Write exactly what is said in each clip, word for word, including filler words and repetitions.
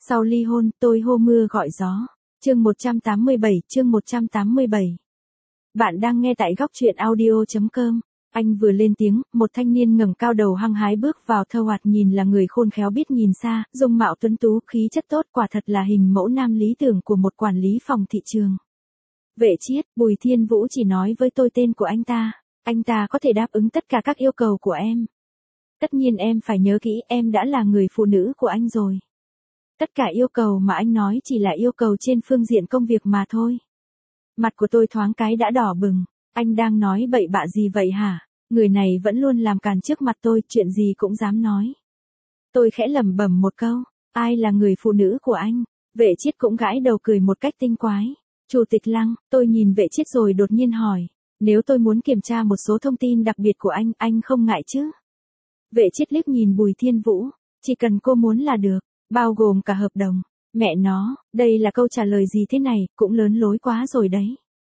Sau ly hôn, tôi hô mưa gọi gió. Chương một trăm tám mươi bảy, chương một trăm tám mươi bảy. Bạn đang nghe tại góc truyện audio chấm com. Anh vừa lên tiếng, một thanh niên ngẩng cao đầu hăng hái bước vào thơ hoạt, nhìn là người khôn khéo biết nhìn xa, dung mạo tuấn tú, khí chất tốt, quả thật là hình mẫu nam lý tưởng của một quản lý phòng thị trường. Vệ Chiết, Bùi Thiên Vũ chỉ nói với tôi tên của anh ta, anh ta có thể đáp ứng tất cả các yêu cầu của em. Tất nhiên em phải nhớ kỹ, em đã là người phụ nữ của anh rồi. Tất cả yêu cầu mà anh nói chỉ là yêu cầu trên phương diện công việc mà thôi. Mặt của tôi thoáng cái đã đỏ bừng. Anh đang nói bậy bạ gì vậy hả? Người này vẫn luôn làm càn trước mặt tôi, chuyện gì cũng dám nói. Tôi khẽ lẩm bẩm một câu, ai là người phụ nữ của anh? Vệ Chiết cũng gãi đầu cười một cách tinh quái. Chủ tịch Lăng, tôi nhìn Vệ Chiết rồi đột nhiên hỏi, nếu tôi muốn kiểm tra một số thông tin đặc biệt của anh, anh không ngại chứ? Vệ Chiết liếc nhìn Bùi Thiên Vũ, chỉ cần cô muốn là được, bao gồm cả hợp đồng. Mẹ nó, đây là câu trả lời gì thế này, cũng lớn lối quá rồi đấy.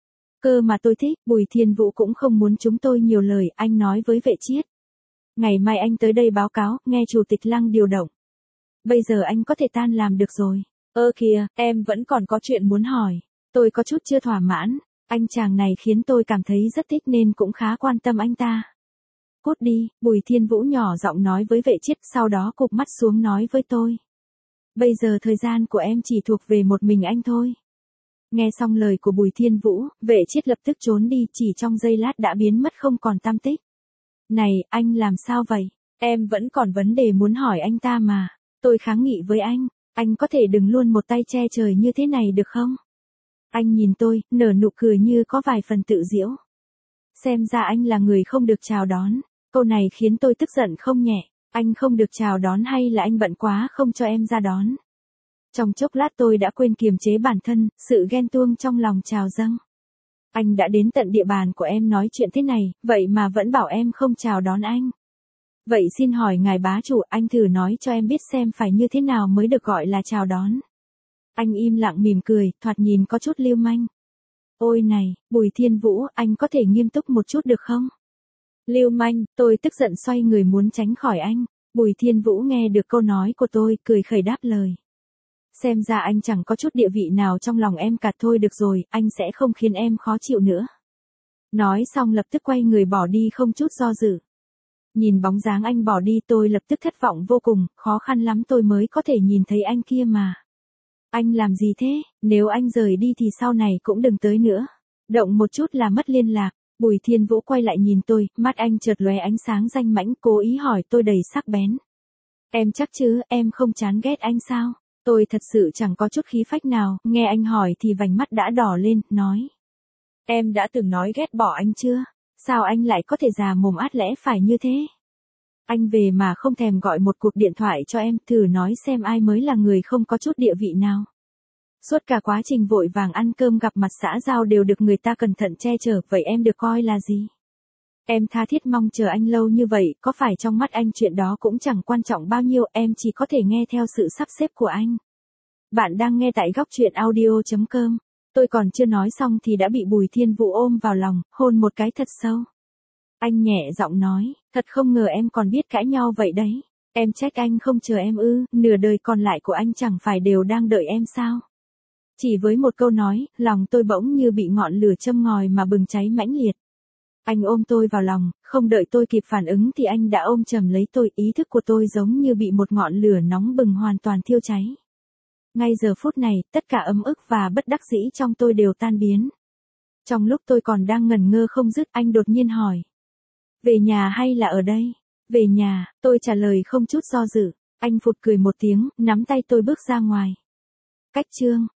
Cơ mà tôi thích, Bùi Thiên Vũ cũng không muốn chúng tôi nhiều lời, anh nói với Vệ Chiết. Ngày mai anh tới đây báo cáo, nghe Chủ tịch Lăng điều động. Bây giờ anh có thể tan làm được rồi. Ơ kìa, em vẫn còn có chuyện muốn hỏi. Tôi có chút chưa thỏa mãn, anh chàng này khiến tôi cảm thấy rất thích nên cũng khá quan tâm anh ta. Cút đi, Bùi Thiên Vũ nhỏ giọng nói với Vệ Chiết, sau đó cụp mắt xuống nói với tôi. Bây giờ thời gian của em chỉ thuộc về một mình anh thôi. Nghe xong lời của Bùi Thiên Vũ, Vệ Chiết lập tức trốn đi, chỉ trong giây lát đã biến mất không còn tăm tích. Này, anh làm sao vậy? Em vẫn còn vấn đề muốn hỏi anh ta mà. Tôi kháng nghị với anh, anh có thể đừng luôn một tay che trời như thế này được không? Anh nhìn tôi, nở nụ cười như có vài phần tự giễu. Xem ra anh là người không được chào đón. Câu này khiến tôi tức giận không nhẹ. Anh không được chào đón hay là anh bận quá không cho em ra đón? Trong chốc lát tôi đã quên kiềm chế bản thân, sự ghen tuông trong lòng trào dâng. Anh đã đến tận địa bàn của em nói chuyện thế này, vậy mà vẫn bảo em không chào đón anh. Vậy xin hỏi ngài bá chủ, anh thử nói cho em biết xem phải như thế nào mới được gọi là chào đón. Anh im lặng mỉm cười, thoạt nhìn có chút lưu manh. Ôi này, Bùi Thiên Vũ, anh có thể nghiêm túc một chút được không? Lưu manh, tôi tức giận xoay người muốn tránh khỏi anh. Bùi Thiên Vũ nghe được câu nói của tôi, cười khẩy đáp lời. Xem ra anh chẳng có chút địa vị nào trong lòng em cả, thôi được rồi, anh sẽ không khiến em khó chịu nữa. Nói xong lập tức quay người bỏ đi không chút do dự. Nhìn bóng dáng anh bỏ đi tôi lập tức thất vọng vô cùng, khó khăn lắm tôi mới có thể nhìn thấy anh kia mà. Anh làm gì thế, nếu anh rời đi thì sau này cũng đừng tới nữa. Động một chút là mất liên lạc. Bùi Thiên Vũ quay lại nhìn tôi, mắt anh chợt lóe ánh sáng danh mãnh, cố ý hỏi tôi đầy sắc bén. Em chắc chứ, em không chán ghét anh sao? Tôi thật sự chẳng có chút khí phách nào, nghe anh hỏi thì vành mắt đã đỏ lên, nói. Em đã từng nói ghét bỏ anh chưa? Sao anh lại có thể già mồm át lẽ phải như thế? Anh về mà không thèm gọi một cuộc điện thoại cho em, thử nói xem ai mới là người không có chút địa vị nào. Suốt cả quá trình vội vàng ăn cơm gặp mặt xã giao đều được người ta cẩn thận che chở, vậy em được coi là gì? Em tha thiết mong chờ anh lâu như vậy, có phải trong mắt anh chuyện đó cũng chẳng quan trọng bao nhiêu, em chỉ có thể nghe theo sự sắp xếp của anh. Bạn đang nghe tại góc truyện audio chấm com. Tôi còn chưa nói xong thì đã bị Bùi Thiên Vũ ôm vào lòng, hôn một cái thật sâu. Anh nhẹ giọng nói, thật không ngờ em còn biết cãi nhau vậy đấy. Em trách anh không chờ em ư, nửa đời còn lại của anh chẳng phải đều đang đợi em sao? Chỉ với một câu nói, lòng tôi bỗng như bị ngọn lửa châm ngòi mà bừng cháy mãnh liệt. Anh ôm tôi vào lòng, không đợi tôi kịp phản ứng thì anh đã ôm chầm lấy tôi, ý thức của tôi giống như bị một ngọn lửa nóng bừng hoàn toàn thiêu cháy. Ngay giờ phút này, tất cả ấm ức và bất đắc dĩ trong tôi đều tan biến. Trong lúc tôi còn đang ngẩn ngơ không dứt, anh đột nhiên hỏi. Về nhà hay là ở đây? Về nhà, tôi trả lời không chút do dự. Anh phụt cười một tiếng, nắm tay tôi bước ra ngoài. Cách chương.